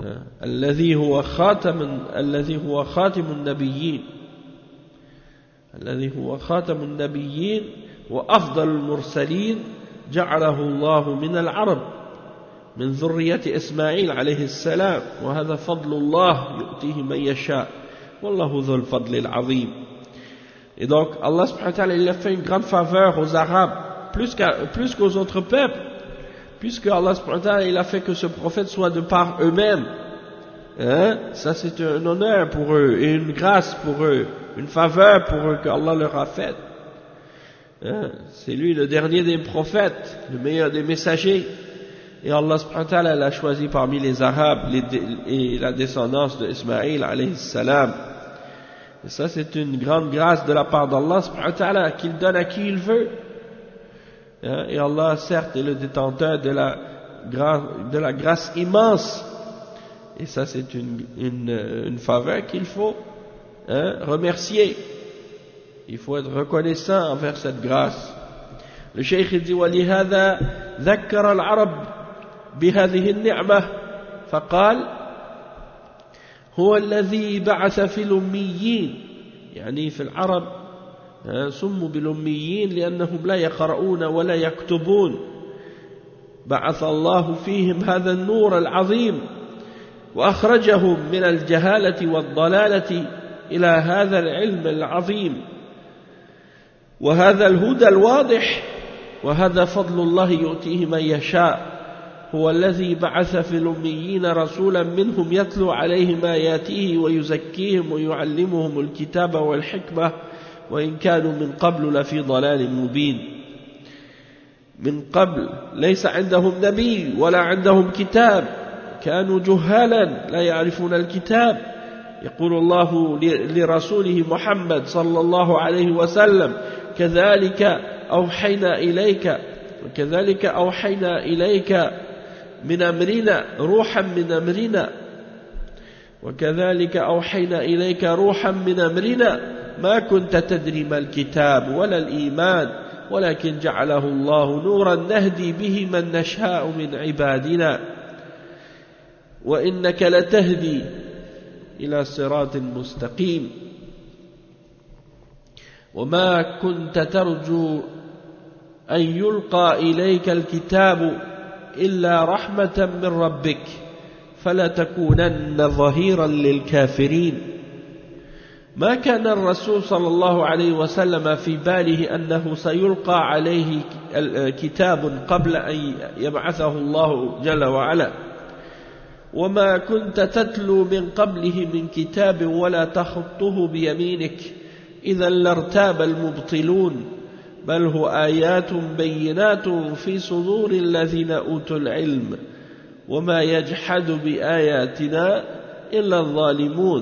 A: الذي هو خاتم الذي هو خاتم النبيين الذي هو خاتم النبيين وأفضل المرسلين جعله الله من العرب من ذرية إسماعيل عليه السلام وهذا فضل الله يؤتيه من يشاء والله ذو الفضل العظيم. Et donc Allah subhanahu wa ta'ala il a fait une grande faveur aux Arabes plus qu'à, plus qu'aux autres peuples, puisque Allah subhanahu wa ta'ala il a fait que ce prophète soit de par eux-mêmes. Hein? Ça c'est un honneur pour eux et une grâce pour eux, une faveur pour eux qu'Allah leur a faite. Hein? C'est lui le dernier des prophètes, le meilleur des messagers. Et Allah subhanahu wa ta'ala l'a choisi parmi les Arabes les, et la descendance d'Ismaïl alayhi salam. Et ça c'est une grande grâce de la part d'Allah subhanahu wa ta'ala qu'il donne à qui il veut. Hein? Et Allah certes est le détenteur de la, de la grâce immense. Et ça c'est une, une, une faveur qu'il faut hein, remercier. Il faut être reconnaissant envers cette grâce. Le cheikh dit وَلِهَذَا ذَكَّرَ الْعَرَبْ بهذه النعمة فقال هو الذي بعث في الأميين يعني في العرب سموا بالأميين لأنهم لا يقرؤون ولا يكتبون بعث الله فيهم هذا النور العظيم وأخرجهم من الجهالة والضلالة إلى هذا العلم العظيم وهذا الهدى الواضح وهذا فضل الله يؤتيه من يشاء هو الذي بعث في الأميين رسولا منهم يتلو عليهم آياته ويزكيهم ويعلمهم الكتاب والحكمة وإن كانوا من قبل لفي ضلال مبين. من قبل ليس عندهم نبي ولا عندهم كتاب كانوا جهالا لا يعرفون الكتاب. يقول الله لرسوله محمد صلى الله عليه وسلم كذلك أوحينا إليك وكذلك أوحينا إليك من أمرنا روحا من أمرنا وكذلك أوحينا إليك روحا من أمرنا ما كنت تدري ما الكتاب ولا الإيمان ولكن جعله الله نورا نهدي به من نشاء من عبادنا وإنك لتهدي إلى صراط مستقيم وما كنت ترجو أن يلقى إليك الكتاب إلا رحمة من ربك فلا تكونن ظهيرا للكافرين. ما كان الرسول صلى الله عليه وسلم في باله أنه سيلقى عليه كتاب قبل أن يبعثه الله جل وعلا وما كنت تتلو من قبله من كتاب ولا تخطه بيمينك إذا لارتاب المبطلون بل هو آيات بينات في صدور الذين أوتوا العلم وما يجحد بآياتنا إلا الظالمون.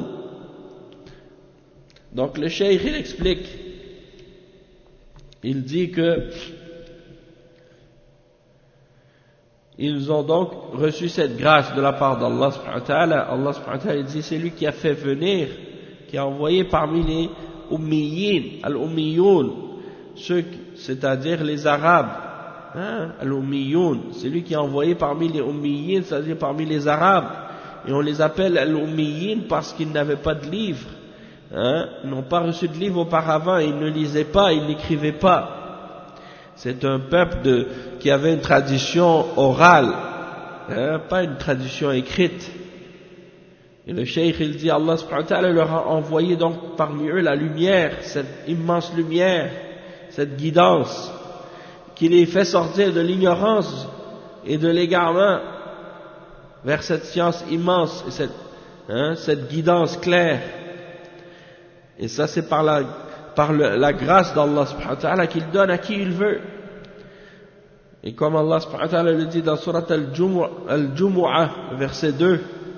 A: Donc le cheikh il explique, il dit que ils ont donc reçu cette grâce de la part d'Allah subhanahu wa ta'ala. Allah subhanahu wa ta'ala dit c'est lui qui a fait venir, qui a envoyé parmi les ummiyin, al-ummiyoun, ceux, c'est-à-dire les Arabes, hein, al-ummiyoun, c'est lui qui a envoyé parmi les ummiyin, c'est-à-dire parmi les Arabes, et on les appelle al-ummiyin parce qu'ils n'avaient pas de livre, hein, ils n'ont pas reçu de livre auparavant, ils ne lisaient pas, ils n'écrivaient pas. C'est un peuple de, qui avait une tradition orale, hein, pas une tradition écrite. Et le cheikh il dit Allah subhanahu wa ta'ala leur a envoyé donc parmi eux la lumière, cette immense lumière, cette guidance, qui les fait sortir de l'ignorance et de l'égarement vers cette science immense et cette, hein, cette guidance claire. Et ça c'est par la, par le, la grâce d'Allah subhanahu wa ta'ala qu'il donne à qui il veut. Et comme Allah subhanahu wa ta'ala le dit dans Surat Al-Jumu'ah, verset deux,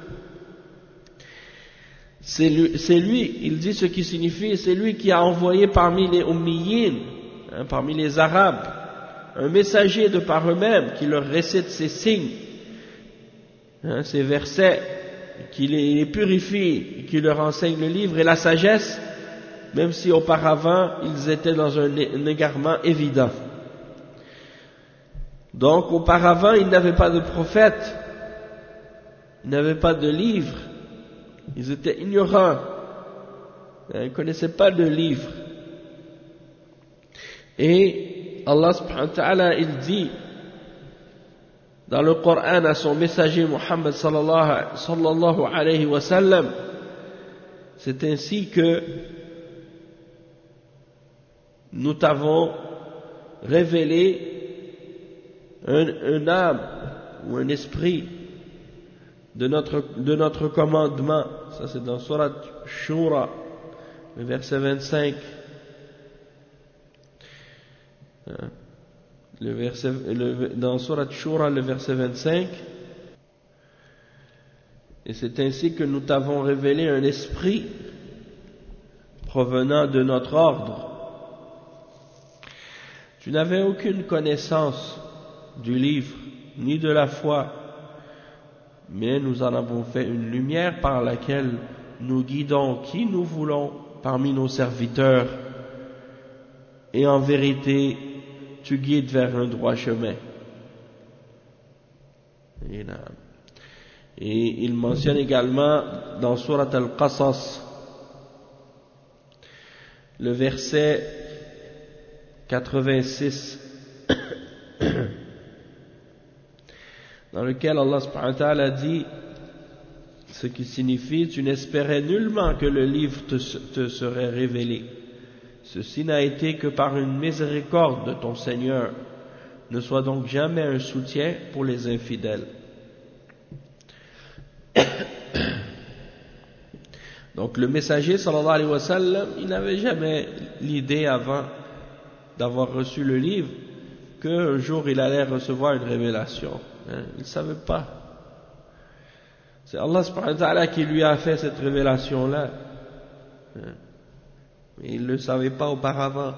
A: c'est lui, c'est lui, il dit ce qui signifie, c'est lui qui a envoyé parmi les ummiyin, hein, parmi les Arabes, un messager de par eux-mêmes qui leur récite ces signes, hein, ces versets, qui les, les purifie, qui leur enseigne le livre et la sagesse, même si auparavant ils étaient dans un, un égarement évident. Donc auparavant ils n'avaient pas de prophète, ils n'avaient pas de livre, ils étaient ignorants, ils ne connaissaient pas de livre, Et Allah subhanahu wa ta'ala, il dit dans le Coran à son messager Muhammad sallallahu, sallallahu alayhi wa sallam, c'est ainsi que nous t'avons révélé un, un âme ou un esprit de notre, de notre commandement. Ça c'est dans Surat Shura, le verset vingt-cinq. Le verset, le, dans Surat Shura, le verset vingt-cinq. Et c'est ainsi que nous t'avons révélé un esprit provenant de notre ordre. Tu n'avais aucune connaissance du livre, ni de la foi, mais nous en avons fait une lumière par laquelle nous guidons qui nous voulons parmi nos serviteurs, et en vérité, tu guides vers un droit chemin. Et il mentionne également dans Surat Al-Qasas, le verset quatre-vingt-six, dans lequel Allah subhanahu wa ta'ala dit, ce qui signifie, tu n'espérais nullement que le livre te, te serait révélé. Ceci n'a été que par une miséricorde de ton Seigneur. Ne sois donc jamais un soutien pour les infidèles. Donc le messager sallallahu alayhi wa sallam, il n'avait jamais l'idée avant d'avoir reçu le livre qu'un jour il allait recevoir une révélation. Hein, il ne savait pas. C'est Allah subhanahu wa ta'ala qui lui a fait cette révélation-là. Hein, mais il ne le savait pas auparavant.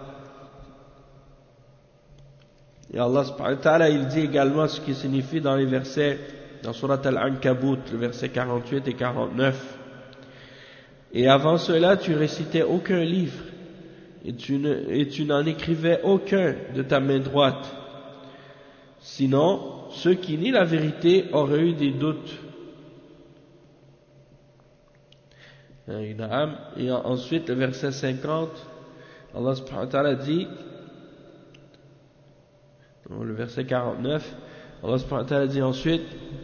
A: Et Allah subhanahu wa ta'ala, il dit également ce qui signifie dans les versets, dans Surat Al-Ankabut, le verset quarante-huit et quarante-neuf. Et avant cela, tu récitais aucun livre, et tu, ne, et tu n'en écrivais aucun de ta main droite. Sinon, ceux qui nient la vérité auraient eu des doutes. Et ensuite, le verset cinquante, Allah subhanahu wa ta'ala dit, le verset quarante-neuf, Allah subhanahu wa ta'ala dit ensuite,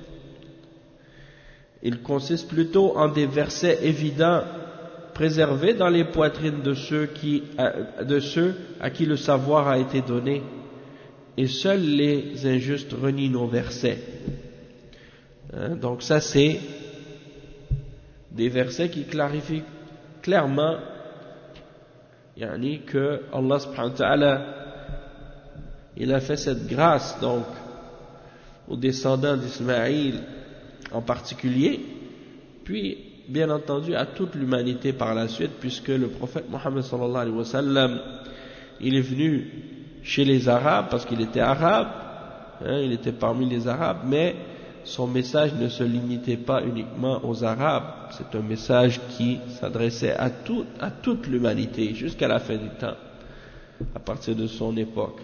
A: il consiste plutôt en des versets évidents préservés dans les poitrines de ceux, qui, de ceux à qui le savoir a été donné, et seuls les injustes renient nos versets. Hein, donc ça c'est des versets qui clarifient clairement yani, que Allah subhanahu wa ta'ala il a fait cette grâce donc aux descendants d'Ismaïl en particulier, puis bien entendu à toute l'humanité par la suite, puisque le prophète Mohammed sallallahu alayhi wa sallam il est venu chez les Arabes parce qu'il était arabe, hein, il était parmi les Arabes, mais son message ne se limitait pas uniquement aux Arabes, c'est un message qui s'adressait à, tout, à toute l'humanité jusqu'à la fin du temps, à partir de son époque.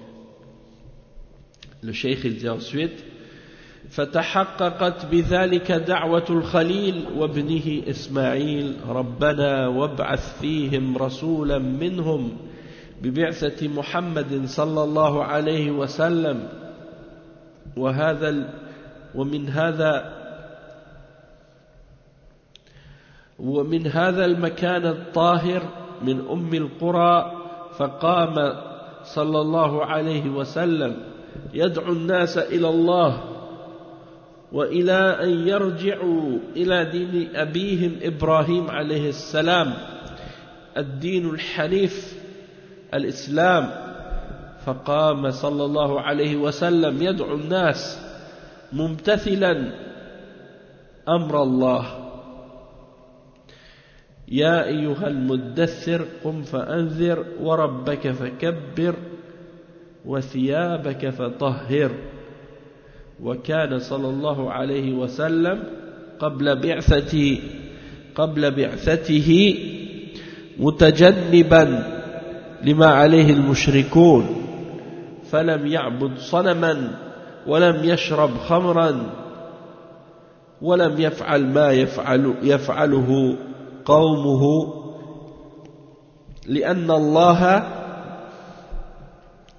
A: Le cheikh il dit ensuite, فتحققت بذلك دعوة الخليل وابنه إسماعيل ربنا وابعث فيهم رسولا منهم ببعثة محمد صلى الله عليه وسلم وهذا ومن هذا ومن هذا المكان الطاهر من أم القرى فقام صلى الله عليه وسلم يدعو الناس إلى الله وإلى أن يرجعوا إلى دين أبيهم إبراهيم عليه السلام الدين الحنيف الإسلام فقام صلى الله عليه وسلم يدعو الناس ممتثلا أمر الله يا أيها المدثر قم فأنذر وربك فكبر وثيابك فطهر وكان صلى الله عليه وسلم قبل بعثته قبل بعثته متجنبا لما عليه المشركون فلم يعبد صنما ولم يشرب خمرا ولم يفعل ما يفعل يفعله قومه لأن الله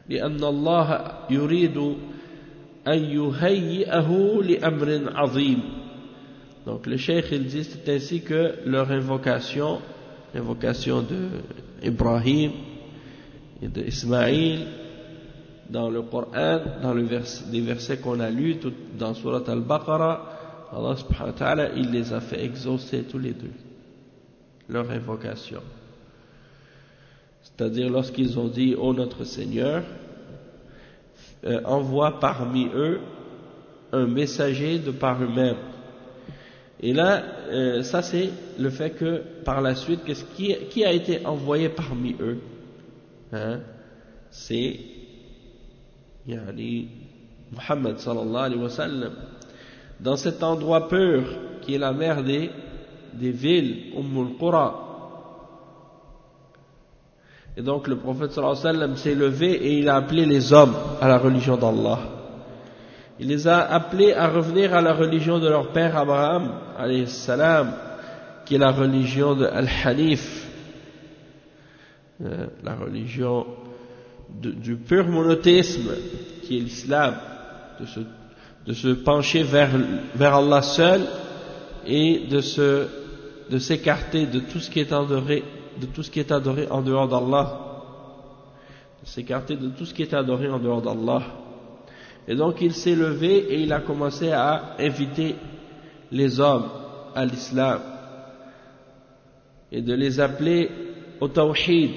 A: لأن الله يريد أن يهيئه لأمر عظيم. Donc le cheikh il dit c'est ainsi que leur invocation, l'invocation de Ibrahim et de Ismaïl dans le Coran, dans le vers, les versets qu'on a lus tout, dans Surat Al-Baqarah, Allah subhanahu wa ta'ala il les a fait exaucer tous les deux leur invocation. C'est-à-dire lorsqu'ils ont dit ô notre Seigneur, euh, envoie parmi eux un messager de par eux-mêmes. Et là, euh, ça c'est le fait que par la suite, qu'est-ce qui, qui a été envoyé parmi eux, hein? C'est yani, Muhammad sallallahu alayhi wa sallam. Dans cet endroit pur qui est la mer des, des villes, Umm al-Qura. Et donc le prophète sallallahu alayhi wa sallam s'est levé et il a appelé les hommes à la religion d'Allah. Il les a appelés à revenir à la religion de leur père Abraham alayhi salam, qui est la religion de Al-Hanif, euh, la religion de, du pur monothéisme qui est l'islam, de se, de se pencher vers, vers Allah seul et de se, de s'écarter de tout ce qui est adoré, de tout ce qui est adoré en dehors d'Allah, de s'écarter de tout ce qui est adoré en dehors d'Allah. Et donc il s'est levé et il a commencé à inviter les hommes à l'islam et de les appeler au tawhid,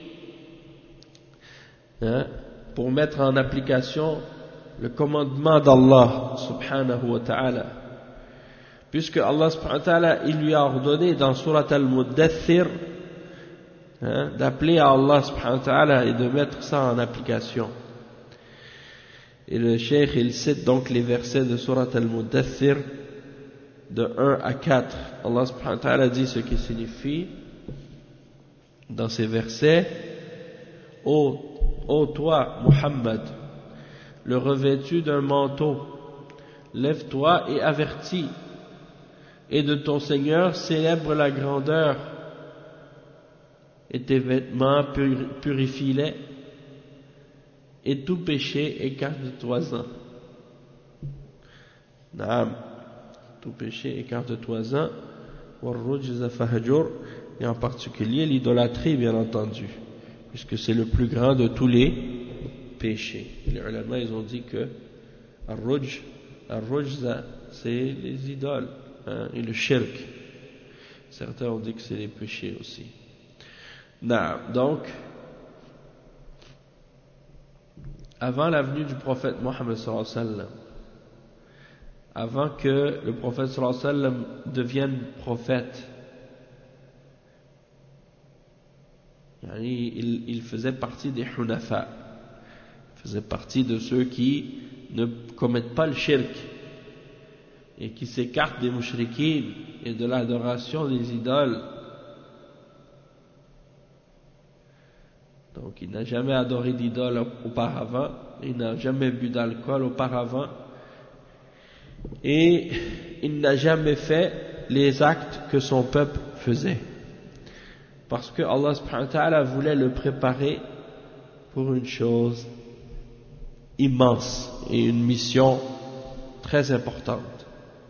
A: hein, pour mettre en application le commandement d'Allah subhanahu wa ta'ala, puisque Allah subhanahu wa ta'ala il lui a ordonné dans Surat Al-Muddathir, hein, d'appeler à Allah subhanahu wa ta'ala et de mettre ça en application. Et le cheikh il cite donc les versets de Surat Al-Muddathir de un à quatre. Allah subhanahu wa ta'ala dit ce qui signifie dans ces versets: ô, ô toi Muhammad, le revêtu d'un manteau, lève-toi et avertis, et de ton Seigneur célèbre la grandeur, et tes vêtements purifie-les, et tout péché écarte-toi-en. Naam, tout péché écarte-toi-en. Warrujza fahjur, et en particulier l'idolâtrie, bien entendu, puisque c'est le plus grand de tous les péchés. Les ulama ils ont dit que Ar-Ruj, Ar-Rujza, c'est les idoles, hein, et le shirk. Certains ont dit que c'est les péchés aussi. Naam, donc avant la venue du prophète Mohammed sallallahu alayhi wa sallam, avant que le prophète sallallahu alayhi wa sallam devienne prophète, il, il faisait partie des hunafa, il faisait partie de ceux qui ne commettent pas le shirk et qui s'écartent des mushrikines et de l'adoration des idoles. Donc il n'a jamais adoré d'idole auparavant, il n'a jamais bu d'alcool auparavant, et il n'a jamais fait les actes que son peuple faisait, parce que Allah subhanahu wa ta'ala voulait le préparer pour une chose immense et une mission très importante.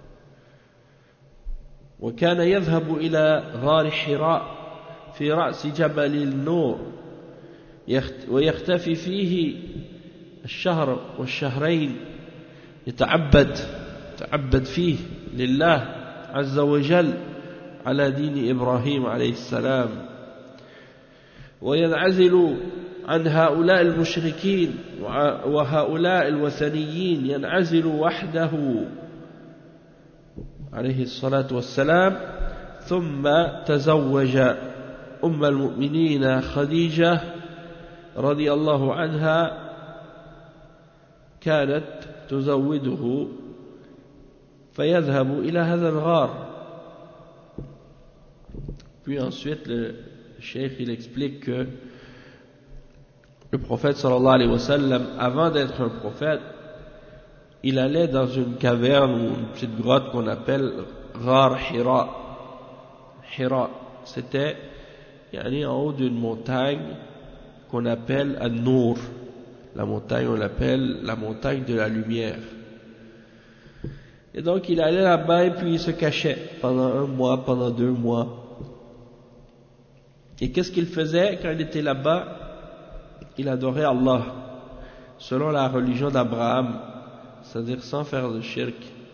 A: وكان يذهب إلى غار حراء في رأس جبل النور ويختفي فيه الشهر والشهرين يتعبد يتعبد فيه لله عز وجل على دين إبراهيم عليه السلام، وينعزل عن هؤلاء المشركين وهؤلاء الوثنيين، ينعزل وحده عليه الصلاة والسلام. ثم تزوج أم المؤمنين خديجة رضي الله عنها، كانت تزوده فيذهب إلى هذا الغار. Puis ensuite le cheikh il explique que le prophète sallallahu alayhi wa sallam, avant d'être un prophète, il allait dans une caverne ou une petite grotte qu'on appelle Ghar Hira. Hira, c'était yani, en haut d'une montagne qu'on appelle An-Nour, La montagne, on l'appelle la montagne de la lumière. Et donc il allait là-bas et puis il se cachait pendant un mois, pendant deux mois. Et qu'est-ce qu'il faisait quand il était là-bas? Il adorait Allah, selon la religion d'Abraham, c'est-à-dire sans faire de shirk.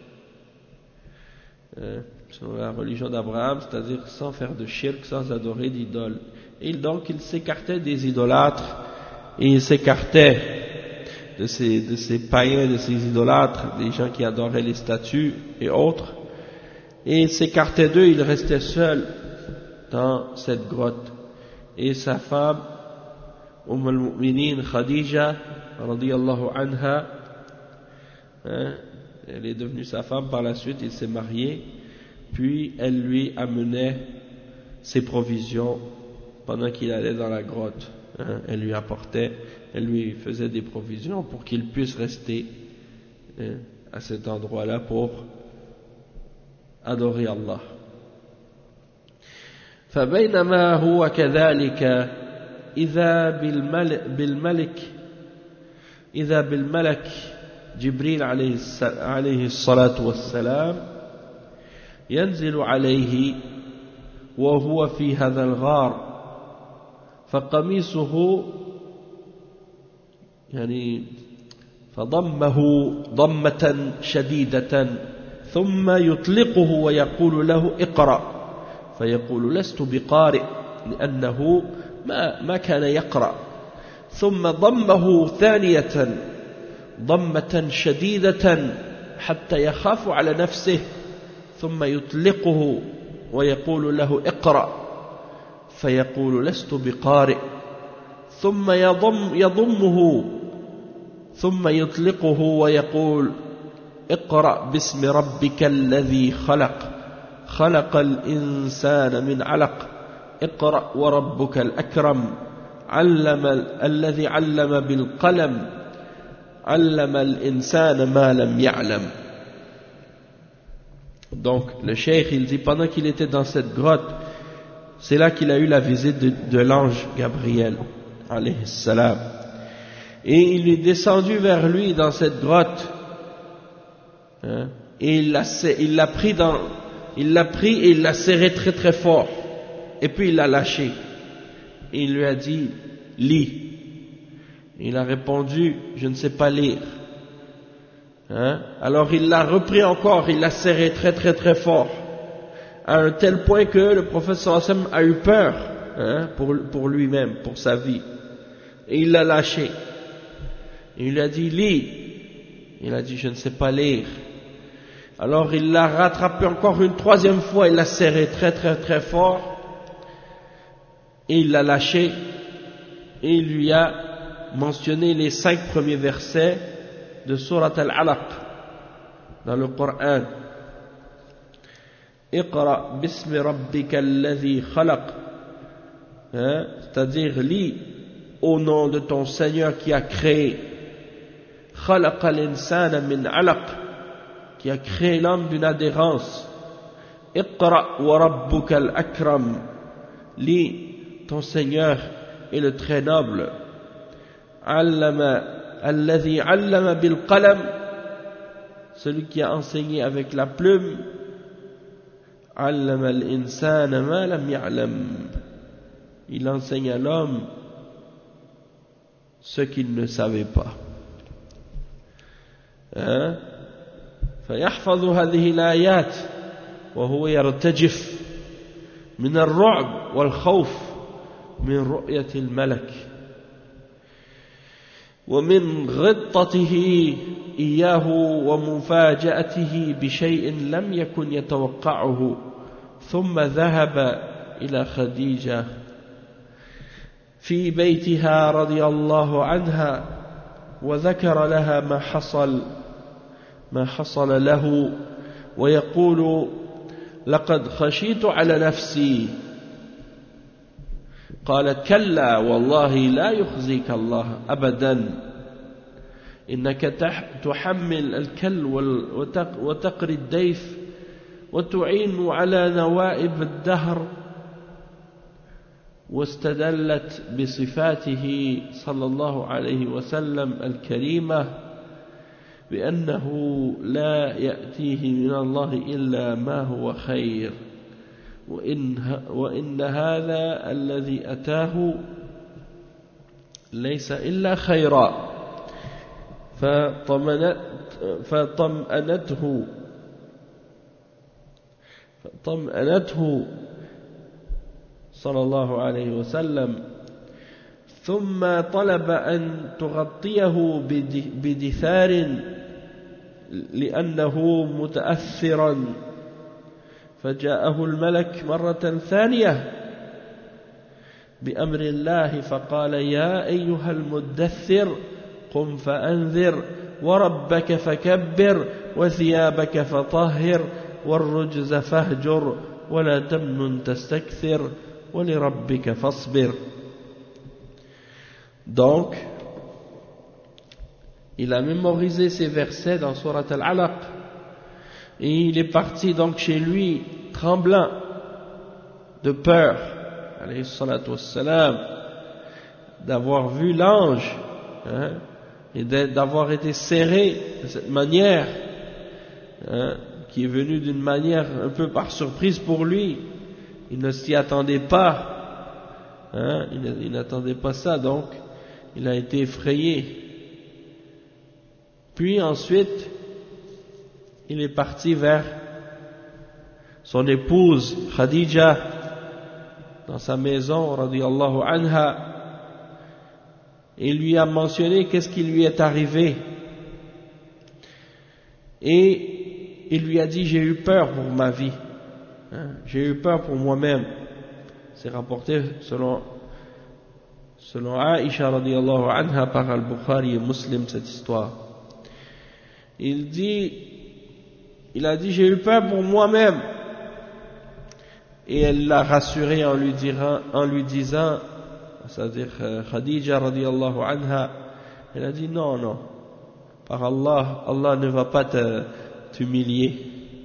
A: Euh, selon la religion d'Abraham, c'est-à-dire sans faire de shirk, sans adorer d'idoles. Et donc il s'écartait des idolâtres, et il s'écartait de ces, de ces païens, de ces idolâtres, des gens qui adoraient les statues et autres, et il s'écartait d'eux, il restait seul dans cette grotte. Et sa femme, Umm al-Mu'minin Khadija, radiyallahu anha, hein, elle est devenue sa femme par la suite, il s'est marié, puis elle lui amenait ses provisions pendant qu'il allait dans la grotte. Hein, elle lui apportait, elle lui faisait des provisions pour qu'il puisse rester hein, à cet endroit-là pour adorer Allah. فبينما هو كذلك إذا بالملك, بالملك إذا بالملك جبريل عليه الصلاة والسلام ينزل عليه وهو في هذا الغار فقميصه يعني فضمه ضمة شديدة ثم يطلقه ويقول له اقرأ فيقول لست بقارئ لأنه ما, ما كان يقرأ ثم ضمه ثانية ضمة شديدة حتى يخاف على نفسه ثم يطلقه ويقول له اقرأ فيقول لست بقارئ ثم يضم يضمه ثم يطلقه ويقول اقرأ باسم ربك الذي خلق خلق الإنسان من علق اقرأ وربك الأكرم علم الذي علم بالقلم علم الإنسان ما لم يعلم. Donc le cheikh il dit pendant qu'il était dans cette grotte, c'est là qu'il a eu la visite de, de l'ange Gabriel alayhi salam, et il est descendu vers lui dans cette grotte hein, et il l'a, il l'a pris dans il l'a pris et il l'a serré très très fort et puis il l'a lâché et il lui a dit lis. Il a répondu je ne sais pas lire hein? Alors il l'a repris encore, il l'a serré très très très fort à un tel point que le prophète sallallahu alayhi wa sallam a eu peur hein, pour, pour lui-même, pour sa vie, et il l'a lâché et il lui a dit lis. Il a dit je ne sais pas lire. Alors il l'a rattrapé encore une troisième fois, il l'a serré très très très fort et il l'a lâché et il lui a mentionné les cinq premiers versets de Surat Al-Alaq dans le Coran. Iqra bismi rabbika alladhi khalaq, hein, c'est-à-dire lis au nom de ton Seigneur qui a créé. Khalaqa al-insana min alaq, qui a créé l'homme d'une adhérence. Iqra wa rabbuka al-akram, lis, ton Seigneur est le très noble. Allama alladhi allama bil qalam, celui qui a enseigné avec la plume. Allama al-insana ma lam ya'lam, il enseigne à l'homme ce qu'il ne savait pas. Hein? فيحفظ هذه الآيات وهو يرتجف من الرعب والخوف من رؤية الملك ومن غطته إياه ومفاجأته بشيء لم يكن يتوقعه. ثم ذهب إلى خديجة في بيتها رضي الله عنها وذكر لها ما حصل ما حصل له ويقول لقد خشيت على نفسي. قالت كلا والله لا يخزيك الله أبدا إنك تحمل الكل وتقري الضيف وتعين على نوائب الدهر واستدلت بصفاته صلى الله عليه وسلم الكريمة بأنه لا يأتيه من الله إلا ما هو خير وإن, وإن هذا الذي أتاه ليس إلا خيرا فطمأنته فطمأنته صلى الله عليه وسلم ثم طلب أن تغطيه بدثار لأنه متأثرا فجاءه الملك مرة ثانية بأمر الله فقال يا أيها المدثر قم فأنذر وربك فكبر وثيابك فطهر والرجز فاهجر ولا تمنن تستكثر ولربك فاصبر. Donc, il a mémorisé ces versets dans Surat Al-Alaq et il est parti donc chez lui tremblant de peur, alayhi salatu wassalam, d'avoir vu l'ange, hein, et d'avoir été serré de cette manière, hein, qui est venu d'une manière un peu par surprise pour lui. Il ne s'y attendait pas, hein, il n'attendait pas ça, donc il a été effrayé. Puis ensuite, il est parti vers son épouse Khadija dans sa maison, radiyallahu anha, et il lui a mentionné qu'est-ce qui lui est arrivé. Et il lui a dit, j'ai eu peur pour ma vie, hein, j'ai eu peur pour moi-même. C'est rapporté selon selon Aïcha radiyallahu anha par Al-Bukhari et Muslim, cette histoire. Il dit, il a dit, j'ai eu peur pour moi-même. Et elle l'a rassuré en lui disant, en lui disant, c'est-à-dire Khadija radiyallahu anha, elle a dit non, non, par Allah, Allah ne va pas te, t'humilier.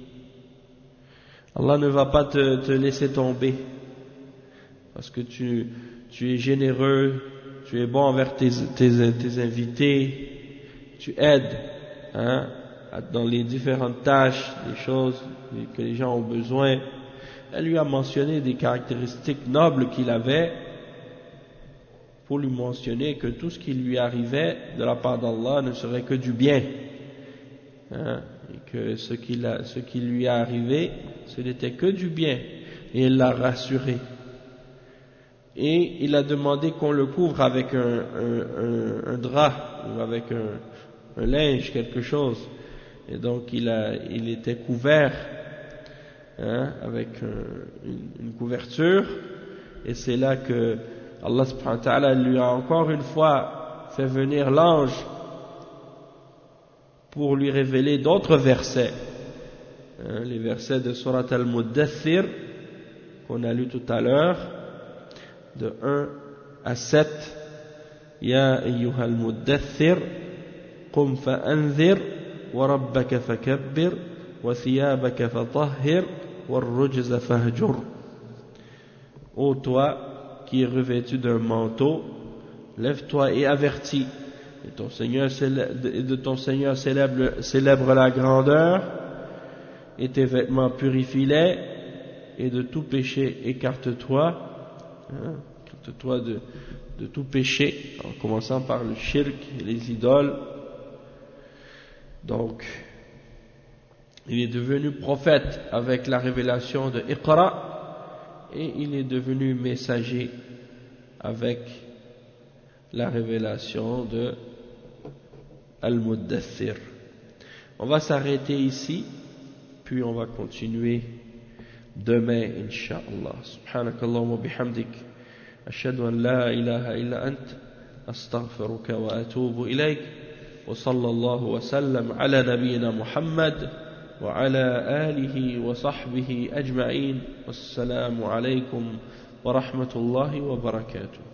A: Allah ne va pas te, te laisser tomber. Parce que tu, tu es généreux, tu es bon envers tes, tes, tes invités, tu aides, hein, dans les différentes tâches, les choses que les gens ont besoin. Elle lui a mentionné des caractéristiques nobles qu'il avait pour lui mentionner que tout ce qui lui arrivait de la part d'Allah ne serait que du bien, hein, et que ce qui, a, ce qui lui est arrivé ce n'était que du bien, et elle l'a rassuré. Et il a demandé qu'on le couvre avec un, un, un, un drap ou avec un, un linge, quelque chose, et donc il, a, il était couvert, hein, avec un, une, une couverture, et c'est là que Allah subhanahu wa ta'ala lui a encore une fois fait venir l'ange pour lui révéler d'autres versets, hein, les versets de Surat Al-Muddathir qu'on a lu tout à l'heure, de un à sept. Ya ayyuhal muddathir qum fa'anzir wa rabbaka fakabbir wa thiyabaka fatahhir wa rujza fahjur. Ô toi qui es revêtu d'un manteau, lève-toi et avertis, et ton Seigneur célèbre, de ton Seigneur célèbre, célèbre la grandeur, et tes vêtements purifie-les, et de tout péché écarte-toi, hein, écarte-toi de, de tout péché, en commençant par le shirk et les idoles. Donc, il est devenu prophète avec la révélation de Iqra, et il est devenu messager avec la révélation de Al-Muddathir. On va s'arrêter ici, puis on va continuer demain, Inch'Allah. Subhanakallahumma bihamdik, ashhadu an la ilaha illa ant, astaghfiruka wa atubu ilayk, wa sallallahu wa sallam ala nabiyyina Muhammad wa ala alihi wa sahbihi ajma'in. Wassalamu alaykum wa rahmatullahi wa barakatuh.